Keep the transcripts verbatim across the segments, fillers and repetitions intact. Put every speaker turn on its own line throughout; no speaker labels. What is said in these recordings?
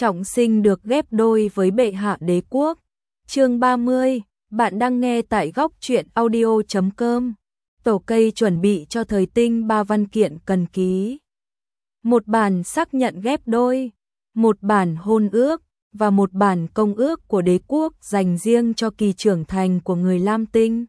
trọng sinh được ghép đôi với bệ hạ đế quốc. Chương ba mươi, bạn đang nghe tại góc truyện audio chấm com. Tổ cây chuẩn bị cho Thời Tinh ba văn kiện cần ký. Một bản xác nhận ghép đôi, một bản hôn ước và một bản công ước của đế quốc dành riêng cho kỳ trưởng thành của người Lam Tinh.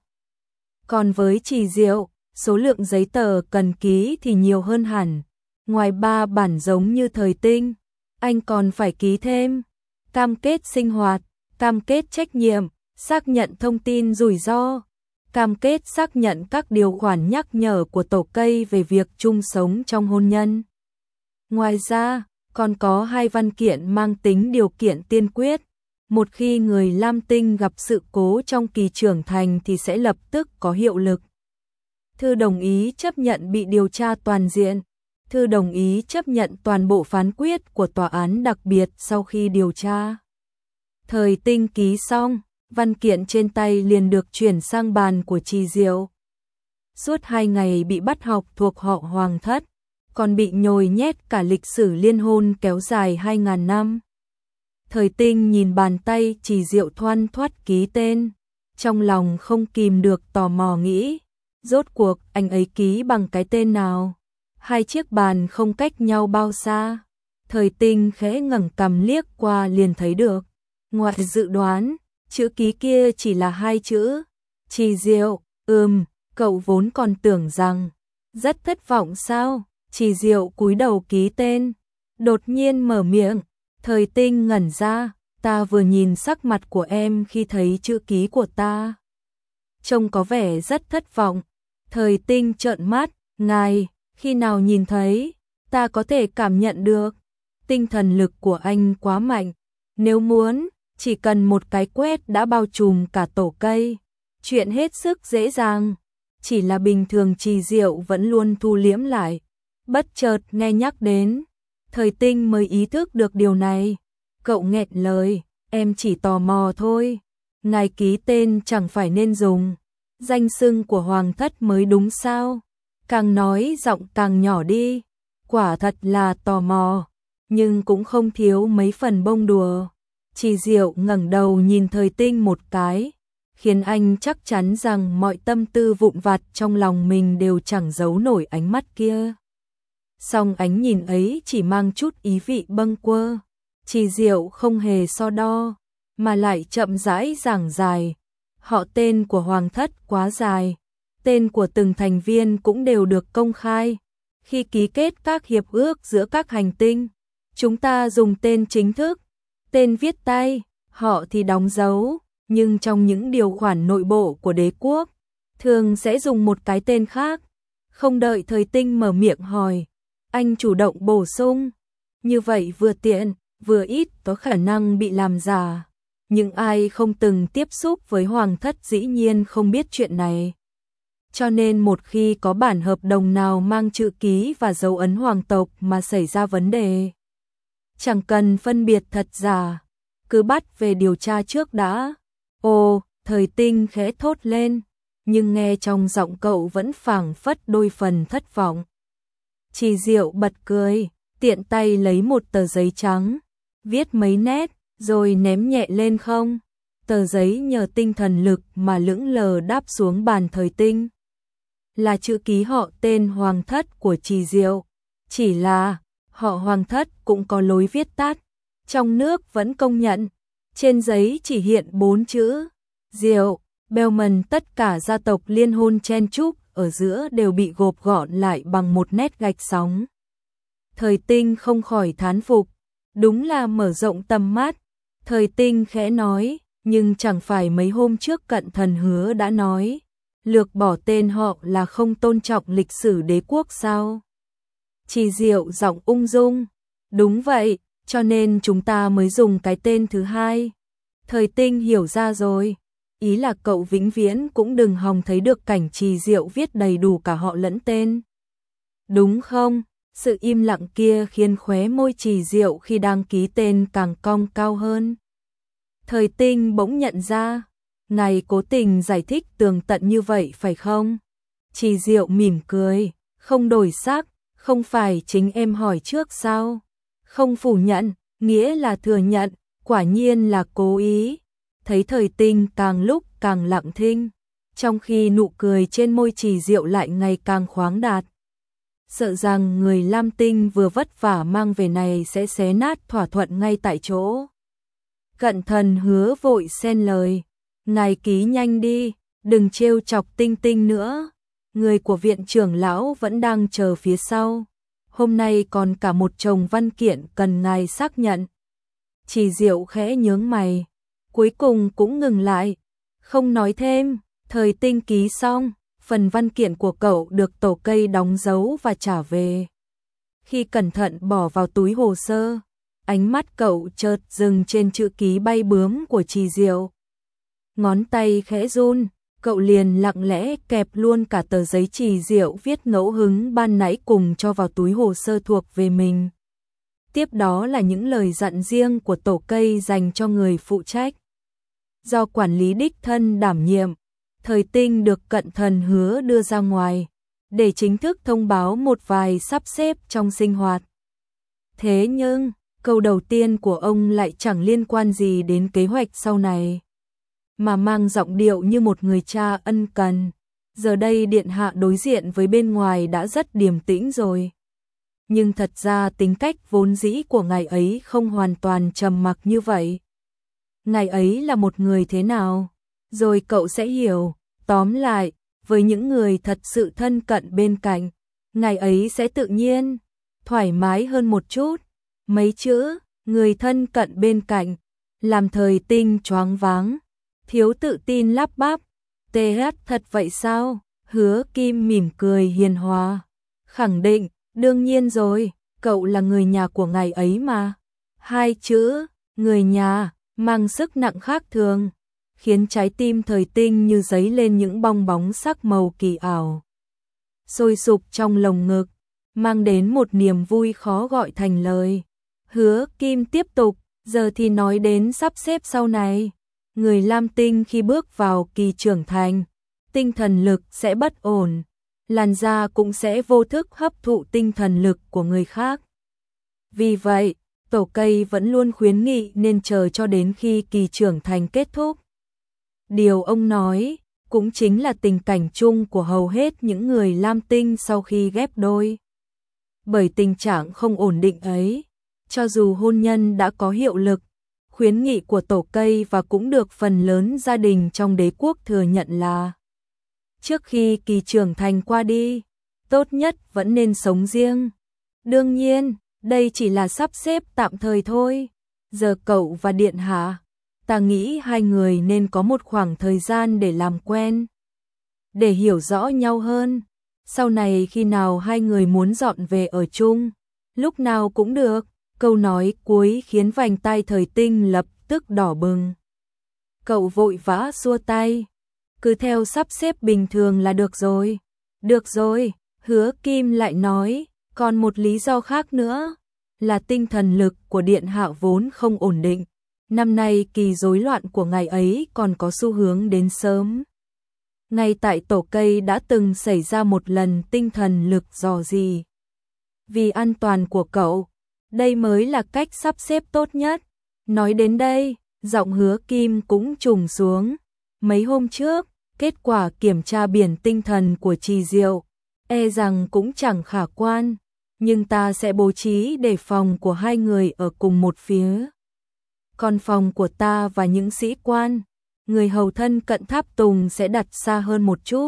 Còn với Trì Diệu, số lượng giấy tờ cần ký thì nhiều hơn hẳn. Ngoài ba bản giống như Thời Tinh, anh còn phải ký thêm cam kết sinh hoạt, cam kết trách nhiệm, xác nhận thông tin rủi ro, cam kết xác nhận các điều khoản nhắc nhở của tổ cây về việc chung sống trong hôn nhân. Ngoài ra, còn có hai văn kiện mang tính điều kiện tiên quyết. Một khi người Lam Tinh gặp sự cố trong kỳ trưởng thành thì sẽ lập tức có hiệu lực. Thư đồng ý chấp nhận bị điều tra toàn diện. Thư đồng ý chấp nhận toàn bộ phán quyết của tòa án đặc biệt sau khi điều tra. Thời Tinh ký xong, văn kiện trên tay liền được chuyển sang bàn của Trì Diệu. Suốt hai ngày bị bắt học thuộc họ Hoàng thất, còn bị nhồi nhét cả lịch sử liên hôn kéo dài hai ngàn năm. Thời Tinh nhìn bàn tay Trì Diệu thoăn thoắt ký tên, trong lòng không kìm được tò mò nghĩ, rốt cuộc anh ấy ký bằng cái tên nào? Hai chiếc bàn không cách nhau bao xa. Thời Tinh khẽ ngẩng cằm liếc qua liền thấy được. Ngoài dự đoán, chữ ký kia chỉ là hai chữ. Trì Diệu, ừm, cậu vốn còn tưởng rằng. Rất thất vọng sao? Trì Diệu cúi đầu ký tên. Đột nhiên mở miệng. Thời Tinh ngẩn ra. Ta vừa nhìn sắc mặt của em khi thấy chữ ký của ta. Trông có vẻ rất thất vọng. Thời Tinh trợn mắt. Ngài, khi nào nhìn thấy, ta có thể cảm nhận được. Tinh thần lực của anh quá mạnh. Nếu muốn, chỉ cần một cái quét đã bao trùm cả tổ cây. Chuyện hết sức dễ dàng. Chỉ là bình thường Trì Diệu vẫn luôn thu liễm lại. Bất chợt nghe nhắc đến. Thời Tinh mới ý thức được điều này. Cậu nghẹn lời, em chỉ tò mò thôi. Ngài ký tên chẳng phải nên dùng danh xưng của Hoàng thất mới đúng sao? Càng nói giọng càng nhỏ đi. Quả thật là tò mò, nhưng cũng không thiếu mấy phần bông đùa. Trì Diệu ngẩng đầu nhìn Thời Tinh một cái, khiến anh chắc chắn rằng mọi tâm tư vụn vặt trong lòng mình đều chẳng giấu nổi ánh mắt kia. Song ánh nhìn ấy chỉ mang chút ý vị bâng quơ. Trì Diệu không hề so đo, mà lại chậm rãi giảng dài. Họ tên của Hoàng thất quá dài. Tên của từng thành viên cũng đều được công khai. Khi ký kết các hiệp ước giữa các hành tinh, chúng ta dùng tên chính thức, tên viết tay, họ thì đóng dấu, nhưng trong những điều khoản nội bộ của đế quốc, thường sẽ dùng một cái tên khác. Không đợi Thời Tinh mở miệng hỏi, anh chủ động bổ sung, như vậy vừa tiện, vừa ít có khả năng bị làm giả. Nhưng ai không từng tiếp xúc với Hoàng thất dĩ nhiên không biết chuyện này. Cho nên một khi có bản hợp đồng nào mang chữ ký và dấu ấn hoàng tộc mà xảy ra vấn đề, chẳng cần phân biệt thật giả, cứ bắt về điều tra trước đã. Ồ, Thời Tinh khẽ thốt lên, nhưng nghe trong giọng cậu vẫn phảng phất đôi phần thất vọng. Trì Diệu bật cười, tiện tay lấy một tờ giấy trắng, viết mấy nét, rồi ném nhẹ lên không. Tờ giấy nhờ tinh thần lực mà lững lờ đáp xuống bàn Thời Tinh. Là chữ ký họ tên Hoàng thất của Trì Diệu. Chỉ là, họ Hoàng thất cũng có lối viết tắt. Trong nước vẫn công nhận. Trên giấy chỉ hiện bốn chữ. Diệu, Bellman, tất cả gia tộc liên hôn chen chúc ở giữa đều bị gộp gọn lại bằng một nét gạch sóng. Thời Tinh không khỏi thán phục. Đúng là mở rộng tầm mắt. Thời Tinh khẽ nói, nhưng chẳng phải mấy hôm trước Cận Thần hứa đã nói. Lược bỏ tên họ là không tôn trọng lịch sử đế quốc sao? Trì Diệu giọng ung dung. Đúng vậy, cho nên chúng ta mới dùng cái tên thứ hai. Thời Tinh hiểu ra rồi. Ý là cậu vĩnh viễn cũng đừng hòng thấy được cảnh Trì Diệu viết đầy đủ cả họ lẫn tên. Đúng không? Sự im lặng kia khiến khóe môi Trì Diệu khi đang ký tên càng cong cao hơn. Thời Tinh bỗng nhận ra. Ngài cố tình giải thích tường tận như vậy phải không? Trì Diệu mỉm cười, không đổi sắc, không phải chính em hỏi trước sao? Không phủ nhận, nghĩa là thừa nhận, quả nhiên là cố ý. Thấy Thời Tinh càng lúc càng lặng thinh, trong khi nụ cười trên môi Trì Diệu lại ngày càng khoáng đạt. Sợ rằng người Lam Tinh vừa vất vả mang về này sẽ xé nát thỏa thuận ngay tại chỗ. Cận Thần Hứa vội xen lời, ngài ký nhanh đi, đừng trêu chọc Tinh Tinh nữa. Người của viện trưởng lão vẫn đang chờ phía sau. Hôm nay còn cả một chồng văn kiện cần ngài xác nhận. Trì Diệu khẽ nhướng mày, cuối cùng cũng ngừng lại, không nói thêm. Thời Tinh ký xong, phần văn kiện của cậu được tổ cây đóng dấu và trả về. Khi cẩn thận bỏ vào túi hồ sơ, ánh mắt cậu chợt dừng trên chữ ký bay bướm của Trì Diệu. Ngón tay khẽ run, cậu liền lặng lẽ kẹp luôn cả tờ giấy Trì Diệu viết ngẫu hứng ban nãy cùng cho vào túi hồ sơ thuộc về mình. Tiếp đó là những lời dặn riêng của tổ cây dành cho người phụ trách. Do quản lý đích thân đảm nhiệm, Thời Tinh được Cận Thần Hứa đưa ra ngoài, để chính thức thông báo một vài sắp xếp trong sinh hoạt. Thế nhưng, câu đầu tiên của ông lại chẳng liên quan gì đến kế hoạch sau này, mà mang giọng điệu như một người cha ân cần. Giờ đây điện hạ đối diện với bên ngoài đã rất điềm tĩnh rồi. Nhưng thật ra tính cách vốn dĩ của ngài ấy không hoàn toàn trầm mặc như vậy. Ngài ấy là một người thế nào? Rồi cậu sẽ hiểu. Tóm lại, với những người thật sự thân cận bên cạnh, ngài ấy sẽ tự nhiên, thoải mái hơn một chút. Mấy chữ, người thân cận bên cạnh, làm Thời Tinh choáng váng, thiếu tự tin lắp bắp. Tê hát thật vậy sao? Hứa Kim mỉm cười hiền hòa, khẳng định, đương nhiên rồi, cậu là người nhà của ngài ấy mà. Hai chữ, người nhà, mang sức nặng khác thường, khiến trái tim Thời Tinh như dấy lên những bong bóng sắc màu kỳ ảo. Sôi sục trong lồng ngực, mang đến một niềm vui khó gọi thành lời. Hứa Kim tiếp tục, giờ thì nói đến sắp xếp sau này. Người Lam Tinh khi bước vào kỳ trưởng thành, tinh thần lực sẽ bất ổn, làn da cũng sẽ vô thức hấp thụ tinh thần lực của người khác. Vì vậy, tổ cây vẫn luôn khuyến nghị nên chờ cho đến khi kỳ trưởng thành kết thúc. Điều ông nói cũng chính là tình cảnh chung của hầu hết những người Lam Tinh sau khi ghép đôi. Bởi tình trạng không ổn định ấy, cho dù hôn nhân đã có hiệu lực, khuyến nghị của tổ cây và cũng được phần lớn gia đình trong đế quốc thừa nhận là trước khi kỳ trưởng thành qua đi, tốt nhất vẫn nên sống riêng. Đương nhiên, đây chỉ là sắp xếp tạm thời thôi. Giờ cậu và điện hạ, ta nghĩ hai người nên có một khoảng thời gian để làm quen, để hiểu rõ nhau hơn. Sau này khi nào hai người muốn dọn về ở chung, lúc nào cũng được. Câu nói cuối khiến vành tai Thời Tinh lập tức đỏ bừng. Cậu vội vã xua tay, cứ theo sắp xếp bình thường là được rồi. Được rồi, Hứa Kim lại nói, còn một lý do khác nữa, là tinh thần lực của điện hạ vốn không ổn định. Năm nay kỳ rối loạn của ngài ấy còn có xu hướng đến sớm. Ngay tại tổ cây đã từng xảy ra một lần tinh thần lực dò dỉ. Vì an toàn của cậu, đây mới là cách sắp xếp tốt nhất. Nói đến đây, giọng Hứa Kim cũng trùng xuống. Mấy hôm trước, kết quả kiểm tra biển tinh thần của Trì Diệu, e rằng cũng chẳng khả quan, nhưng ta sẽ bố trí để phòng của hai người ở cùng một phía. Còn phòng của ta và những sĩ quan, người hầu thân cận tháp tùng sẽ đặt xa hơn một chút.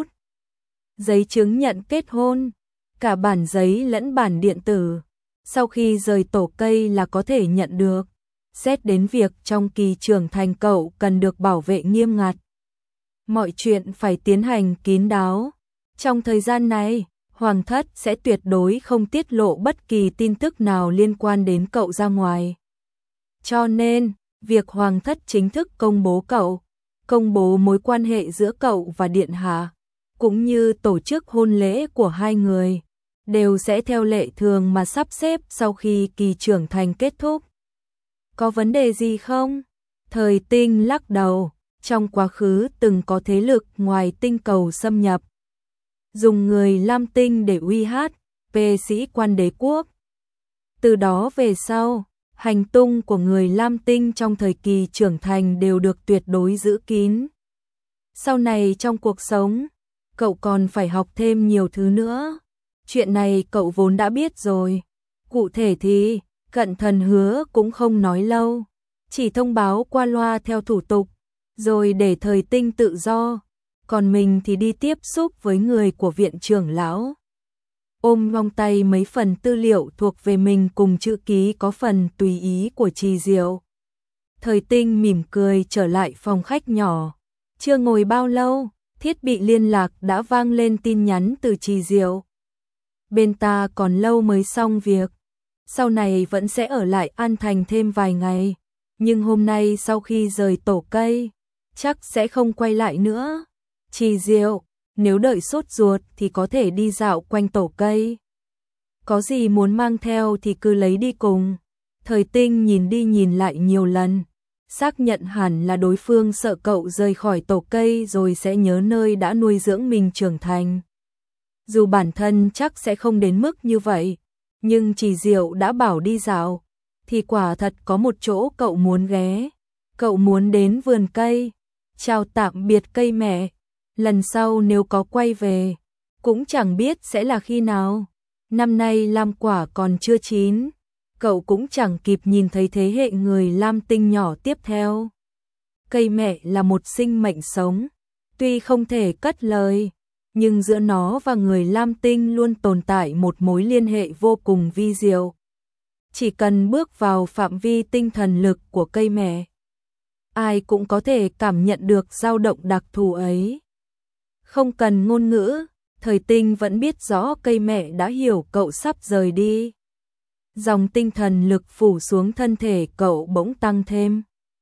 Giấy chứng nhận kết hôn, cả bản giấy lẫn bản điện tử, sau khi rời tổ cây là có thể nhận được. Xét đến việc trong kỳ trưởng thành cậu cần được bảo vệ nghiêm ngặt. Mọi chuyện phải tiến hành kín đáo. Trong thời gian này, Hoàng thất sẽ tuyệt đối không tiết lộ bất kỳ tin tức nào liên quan đến cậu ra ngoài. Cho nên, việc Hoàng thất chính thức công bố cậu, công bố mối quan hệ giữa cậu và điện hạ, cũng như tổ chức hôn lễ của hai người, đều sẽ theo lệ thường mà sắp xếp sau khi kỳ trưởng thành kết thúc. Có vấn đề gì không? Thời Tinh lắc đầu, trong quá khứ từng có thế lực ngoài tinh cầu xâm nhập, dùng người Lam Tinh để uy hát về sĩ quan đế quốc. Từ đó về sau, Hành tung của người Lam Tinh trong thời kỳ trưởng thành đều được tuyệt đối giữ kín. Sau này trong cuộc sống, cậu còn phải học thêm nhiều thứ nữa. Chuyện này cậu vốn đã biết rồi. Cụ thể thì, Cận Thần hứa cũng không nói lâu, chỉ thông báo qua loa theo thủ tục, rồi để Thời Tinh tự do, còn mình thì đi tiếp xúc với người của viện trưởng lão. Ôm trong tay mấy phần tư liệu thuộc về mình cùng chữ ký có phần tùy ý của Trì Diệu. Thời Tinh mỉm cười trở lại phòng khách nhỏ. Chưa ngồi bao lâu, thiết bị liên lạc đã vang lên tin nhắn từ Trì Diệu. Bên ta còn lâu mới xong việc, sau này vẫn sẽ ở lại An Thành thêm vài ngày, nhưng hôm nay sau khi rời tổ cây, chắc sẽ không quay lại nữa. Trì Diệu, nếu đợi sốt ruột thì có thể đi dạo quanh tổ cây. Có gì muốn mang theo thì cứ lấy đi cùng. Thời Tinh nhìn đi nhìn lại nhiều lần, xác nhận hẳn là đối phương sợ cậu rời khỏi tổ cây rồi sẽ nhớ nơi đã nuôi dưỡng mình trưởng thành. Dù bản thân chắc sẽ không đến mức như vậy, nhưng Trì Diệu đã bảo đi dạo, thì quả thật có một chỗ cậu muốn ghé. Cậu muốn đến vườn cây, chào tạm biệt cây mẹ. Lần sau nếu có quay về, cũng chẳng biết sẽ là khi nào. Năm nay lam quả còn chưa chín, cậu cũng chẳng kịp nhìn thấy thế hệ người Lam Tinh nhỏ tiếp theo. Cây mẹ là một sinh mệnh sống, tuy không thể cất lời, nhưng giữa nó và người Lam Tinh luôn tồn tại một mối liên hệ vô cùng vi diệu. Chỉ cần bước vào phạm vi tinh thần lực của cây mẹ, ai cũng có thể cảm nhận được dao động đặc thù ấy. Không cần ngôn ngữ, Thời Tinh vẫn biết rõ cây mẹ đã hiểu cậu sắp rời đi. Dòng tinh thần lực phủ xuống thân thể cậu bỗng tăng thêm,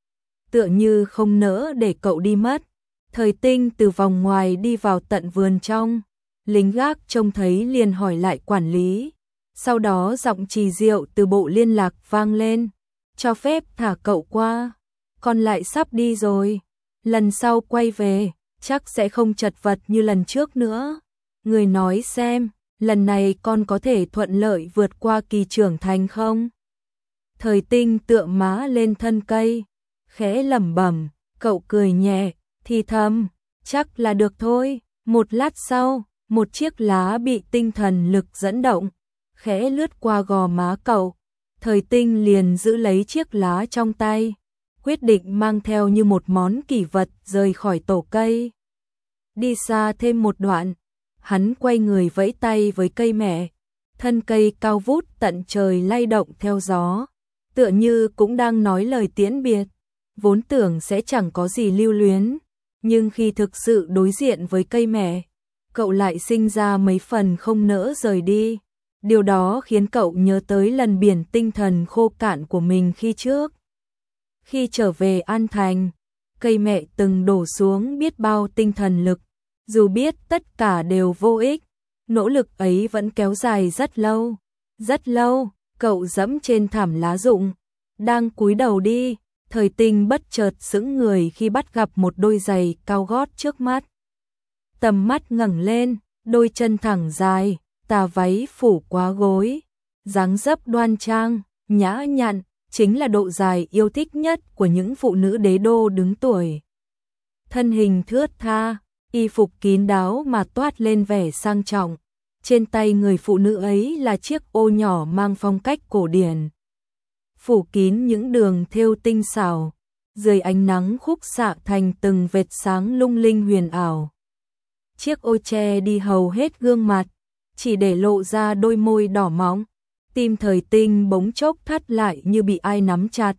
tựa như không nỡ để cậu đi mất. Thời Tinh từ vòng ngoài đi vào tận vườn trong, lính gác trông thấy liền hỏi lại quản lý. Sau đó giọng Trì Diệu từ bộ liên lạc vang lên, cho phép thả cậu qua, con lại sắp đi rồi, lần sau quay về chắc sẽ không chật vật như lần trước nữa. Người nói xem, lần này con có thể thuận lợi vượt qua kỳ trưởng thành không? Thời Tinh tựa má lên thân cây, khẽ lẩm bẩm, cậu cười nhẹ, thì thầm, chắc là được thôi. Một lát sau, một chiếc lá bị tinh thần lực dẫn động, khẽ lướt qua gò má cậu. Thời Tinh liền giữ lấy chiếc lá trong tay, quyết định mang theo như một món kỷ vật rời khỏi tổ cây. Đi xa thêm một đoạn, hắn quay người vẫy tay với cây mẹ, thân cây cao vút tận trời lay động theo gió, tựa như cũng đang nói lời tiễn biệt. Vốn tưởng sẽ chẳng có gì lưu luyến, nhưng khi thực sự đối diện với cây mẹ, cậu lại sinh ra mấy phần không nỡ rời đi. Điều đó khiến cậu nhớ tới lần biển tinh thần khô cạn của mình khi trước. Khi trở về An Thành, cây mẹ từng đổ xuống biết bao tinh thần lực, dù biết tất cả đều vô ích, nỗ lực ấy vẫn kéo dài rất lâu. Rất lâu, cậu dẫm trên thảm lá rụng, đang cúi đầu đi. Thời Tinh bất chợt sững người khi bắt gặp một đôi giày cao gót trước mắt. Tầm mắt ngẩng lên, đôi chân thẳng dài, tà váy phủ quá gối, dáng dấp đoan trang, nhã nhặn, chính là độ dài yêu thích nhất của những phụ nữ đế đô đứng tuổi. Thân hình thướt tha, y phục kín đáo mà toát lên vẻ sang trọng. Trên tay người phụ nữ ấy là chiếc ô nhỏ mang phong cách cổ điển, phủ kín những đường thêu tinh xảo, dưới ánh nắng khúc xạ thành từng vệt sáng lung linh huyền ảo. Chiếc ô che đi hầu hết gương mặt, chỉ để lộ ra đôi môi đỏ mọng. Tim Thời Tinh bỗng chốc thắt lại như bị ai nắm chặt.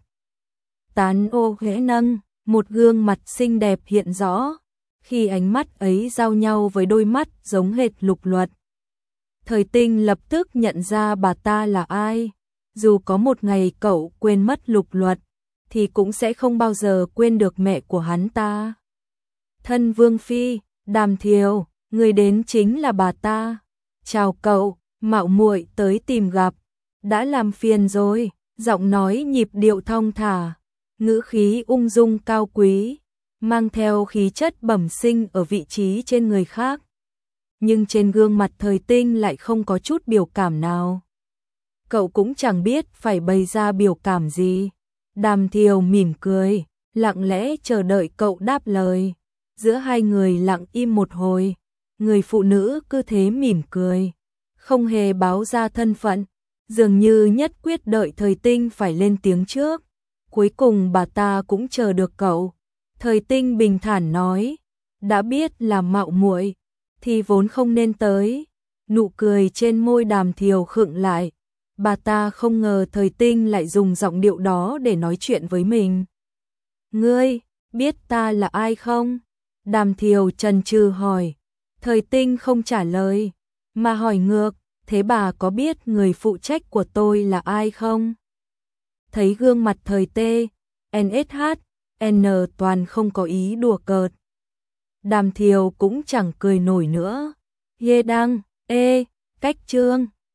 Tán ô khẽ nâng, một gương mặt xinh đẹp hiện rõ, khi ánh mắt ấy giao nhau với đôi mắt giống hệt Lục Luật. Thời Tinh lập tức nhận ra bà ta là ai. Dù có một ngày cậu quên mất Lục Luật, thì cũng sẽ không bao giờ quên được mẹ của hắn ta. Thân Vương Phi, Đàm Thiều, người đến chính là bà ta. Chào cậu, mạo muội tới tìm gặp. Đã làm phiền rồi, giọng nói nhịp điệu thong thả, ngữ khí ung dung cao quý, mang theo khí chất bẩm sinh ở vị trí trên người khác. Nhưng trên gương mặt Thời Tinh lại không có chút biểu cảm nào. cậu cũng chẳng biết phải bày ra biểu cảm gì. Đàm Thiều mỉm cười, lặng lẽ chờ đợi cậu đáp lời. Giữa hai người lặng im một hồi, người phụ nữ cứ thế mỉm cười, không hề báo ra thân phận, dường như nhất quyết đợi Thời Tinh phải lên tiếng trước. Cuối cùng bà ta cũng chờ được cậu. Thời Tinh bình thản nói, đã biết là mạo muội thì vốn không nên tới. Nụ cười trên môi Đàm Thiều khựng lại. Bà ta không ngờ Thời Tinh lại dùng giọng điệu đó để nói chuyện với mình. Ngươi, biết ta là ai không? Đàm Thiều chần chừ hỏi. Thời Tinh không trả lời, mà hỏi ngược, thế bà có biết người phụ trách của tôi là ai không? Thấy gương mặt Thời T, en ét hát, N toàn không có ý đùa cợt. Đàm Thiều cũng chẳng cười nổi nữa. Yê đăng, ê, cách trương.